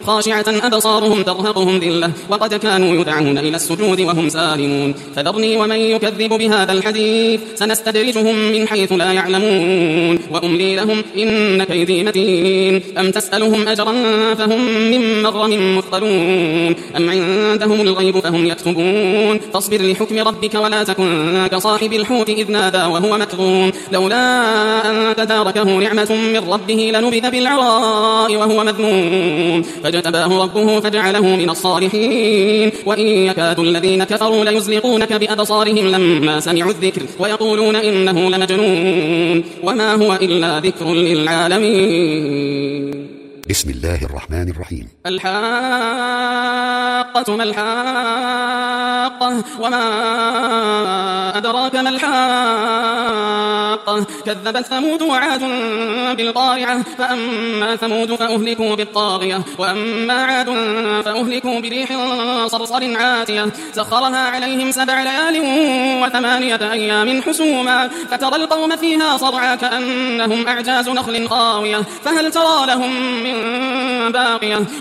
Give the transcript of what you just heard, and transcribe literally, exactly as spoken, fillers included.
خاشعة أبصارهم ترهقهم ذلة وقد كانوا يدعون إلى السجود وهم سالمون فذرني ومن يكذب بهذا الحديث سنستدرجهم من حيث لا يعلمون وأملي لهم إن كيدي متين أم تسألهم أجرا فهم من مغرم مثقلون أم عندهم الغيب فهم يكتبون فاصبر لحكم ربك ولا تكن كصاحب الحوت إذ نادى وهو مكظوم لولا أن تداركه نعمة من ربه لنبذ بالعراء وهو مذموم فاجتباه ربه فجعله من الصالحين وإن يكاد الذين كفروا ليزلقونك بأبصارهم لما سمعوا الذكر ويقولون إنه لمجنون وما هو إلا ذكر للعالمين. بسم الله الرحمن الرحيم. الحاقة ما الحاقة وما أدراك ما الحاقة كذبت ثمود وعاد بالقارعة فأما ثمود فأهلكوا بالطاغية وأما عاد فأهلكوا بريح صرصر عاتية سخرها عليهم سبع ليال وثمانية أيام حسوما فترى القوم فيها صرعا كأنهم أعجاز نخل خاوية فهل ترى لهم من باقية